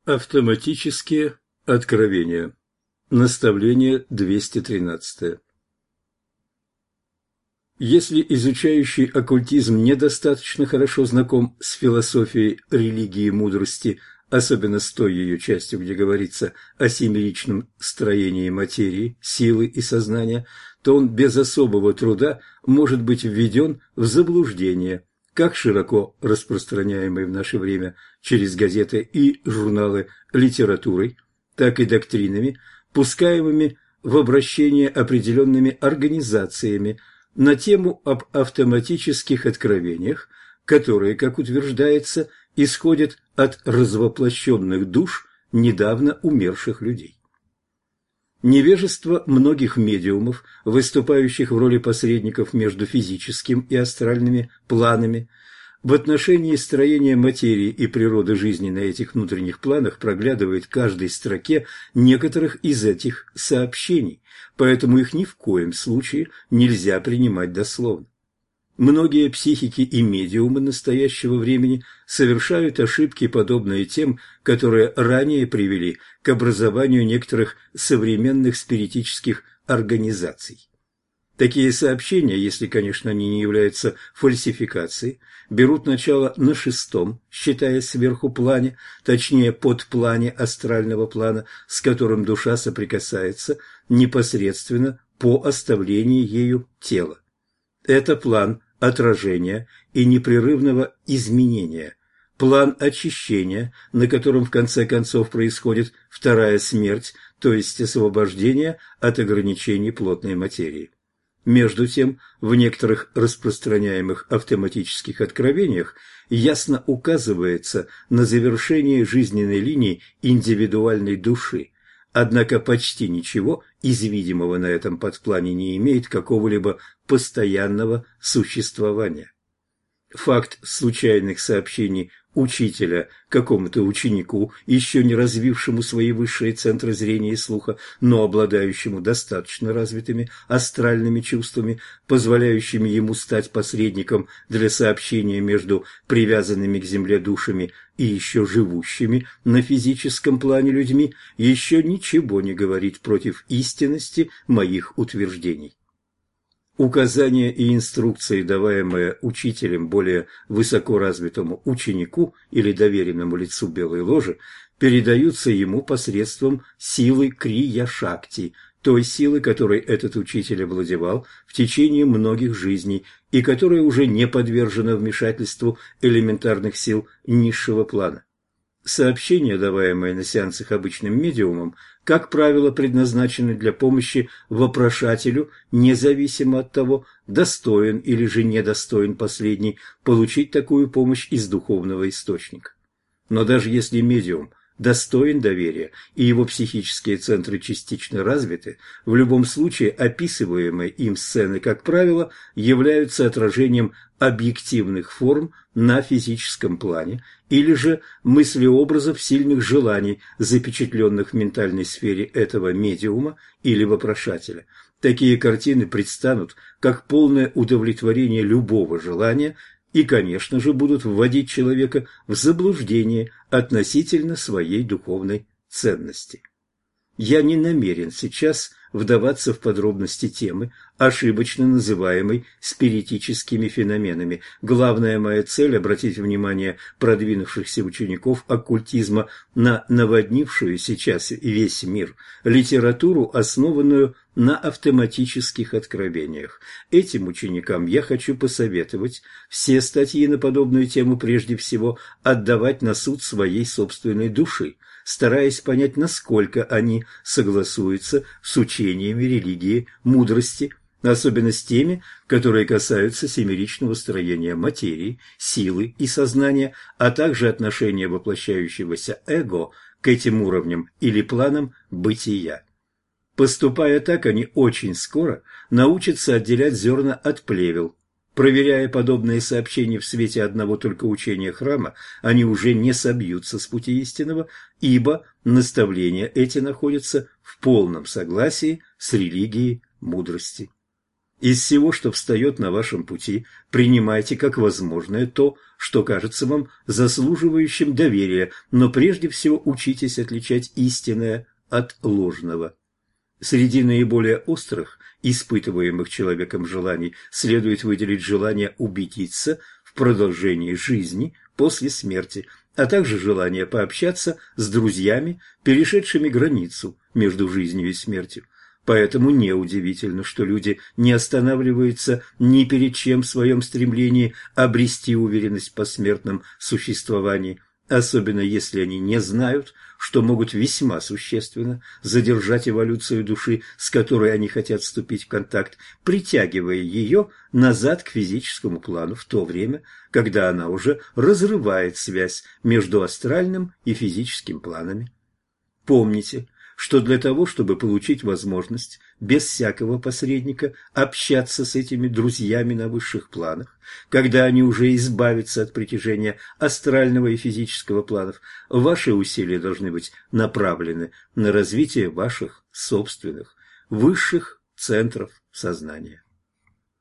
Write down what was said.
Автоматические откровения. Наставление 213. Если изучающий оккультизм недостаточно хорошо знаком с философией религии и мудрости, особенно с той ее частью, где говорится о семеричном строении материи, силы и сознания, то он без особого труда может быть введен в заблуждение, как широко распространяемой в наше время через газеты и журналы литературой, так и доктринами, пускаемыми в обращение определенными организациями на тему об автоматических откровениях, которые, как утверждается, исходят от развоплощенных душ недавно умерших людей. Невежество многих медиумов, выступающих в роли посредников между физическим и астральными планами, в отношении строения материи и природы жизни на этих внутренних планах проглядывает в каждой строке некоторых из этих сообщений, поэтому их ни в коем случае нельзя принимать дословно. Многие психики и медиумы настоящего времени совершают ошибки, подобные тем, которые ранее привели к образованию некоторых современных спиритических организаций. Такие сообщения, если, конечно, они не являются фальсификацией, берут начало на шестом, считая сверху плане, точнее подплане астрального плана, с которым душа соприкасается непосредственно по оставлении ею тела. Это план отражения и непрерывного изменения, план очищения, на котором в конце концов происходит вторая смерть, то есть освобождение от ограничений плотной материи. Между тем, в некоторых распространяемых автоматических откровениях ясно указывается на завершение жизненной линии индивидуальной души, однако почти ничего из видимого на этом подплане не имеет какого-либо постоянного существования. Факт случайных сообщений учителя какому-то ученику, еще не развившему свои высшие центры зрения и слуха, но обладающему достаточно развитыми астральными чувствами, позволяющими ему стать посредником для сообщения между привязанными к земле душами и еще живущими на физическом плане людьми, еще ничего не говорит против истинности моих утверждений. Указания и инструкции, даваемые учителем более высоко развитому ученику или доверенному лицу Белой Ложи, передаются ему посредством силы Крия-Шакти, той силы, которой этот учитель овладевал в течение многих жизней и которая уже не подвержена вмешательству элементарных сил низшего плана. Сообщения, даваемые на сеансах обычным медиумом, как правило, предназначены для помощи вопрошателю, независимо от того, достоин или же недостоин последний получить такую помощь из духовного источника. Но даже если медиум достоин доверия и его психические центры частично развиты, в любом случае описываемые им сцены, как правило, являются отражением объективных форм на физическом плане или же мыслеобразов сильных желаний, запечатленных в ментальной сфере этого медиума или вопрошателя. Такие картины предстанут как полное удовлетворение любого желания и, конечно же, будут вводить человека в заблуждение относительно своей духовной ценности. Я не намерен сейчас вдаваться в подробности темы, ошибочно называемой спиритическими феноменами. Главная моя цель – обратить внимание продвинувшихся учеников оккультизма на наводнившую сейчас весь мир литературу, основанную на автоматических откровениях. Этим ученикам я хочу посоветовать все статьи на подобную тему прежде всего отдавать на суд своей собственной души, стараясь понять, насколько они согласуются с учениями религии мудрости, особенно с теми, которые касаются семеричного строения материи, силы и сознания, а также отношения воплощающегося эго к этим уровням или планам бытия. Поступая так, они очень скоро научатся отделять зерна от плевел. Проверяя подобные сообщения в свете одного только учения храма, они уже не собьются с пути истинного, ибо наставления эти находятся в полном согласии с религией мудрости. Из всего, что встает на вашем пути, принимайте как возможное то, что кажется вам заслуживающим доверия, но прежде всего учитесь отличать истинное от ложного. Среди наиболее острых, испытываемых человеком желаний, следует выделить желание убедиться в продолжении жизни после смерти, а также желание пообщаться с друзьями, перешедшими границу между жизнью и смертью. Поэтому неудивительно, что люди не останавливаются ни перед чем в своем стремлении обрести уверенность в посмертном существовании, особенно если они не знают, что могут весьма существенно задержать эволюцию души, с которой они хотят вступить в контакт, притягивая ее назад к физическому плану в то время, когда она уже разрывает связь между астральным и физическим планами. Помните, что для того, чтобы получить возможность без всякого посредника общаться с этими друзьями на высших планах, когда они уже избавятся от притяжения астрального и физического планов, ваши усилия должны быть направлены на развитие ваших собственных высших центров сознания.